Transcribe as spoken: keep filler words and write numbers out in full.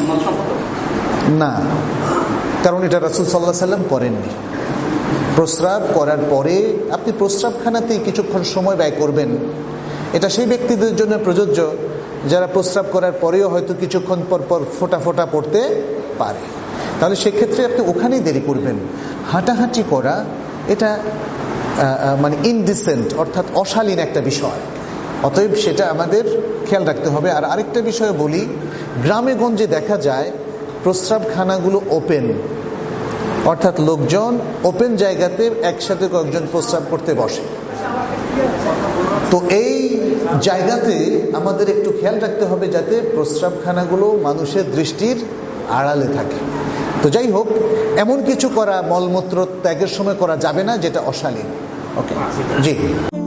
না, কারণ এটা রাসূল সাল্লাল্লাহু আলাইহি সাল্লাম করেননি। প্রস্রাব করার পরে আপনি প্রস্রাবখানাতেই কিছুক্ষণ সময় ব্যয় করবেন, এটা সেই ব্যক্তিদের জন্য প্রযোজ্য যারা প্রস্রাব করার পরেও হয়তো কিছুক্ষণ পর পর ফোঁটা ফোঁটা পড়তে পারে, তাহলে সেক্ষেত্রে আপনি ওখানেই দেরি করবেন। হাঁটাহাঁটি করা এটা মানে ইনডিসেন্ট, অর্থাৎ অশালীন একটা বিষয়, অতএব সেটা আমাদের খেয়াল রাখতে হবে। আর আরেকটা বিষয় বলি, গ্রামে গঞ্জে দেখা যায় প্রস্রাবখানাগুলো ওপেন, অর্থাৎ লোকজন ওপেন জায়গাতে একসাথে কয়েকজন প্রস্রাব করতে বসে। তো এই জায়গাতে আমাদের একটু খেয়াল রাখতে হবে যাতে প্রস্রাবখানাগুলো মানুষের দৃষ্টির আড়ালে থাকে। তো যাই হোক, এমন কিছু করা মলমূত্র ত্যাগের সময় করা যাবে না যেটা অশালীন। ওকে, জি।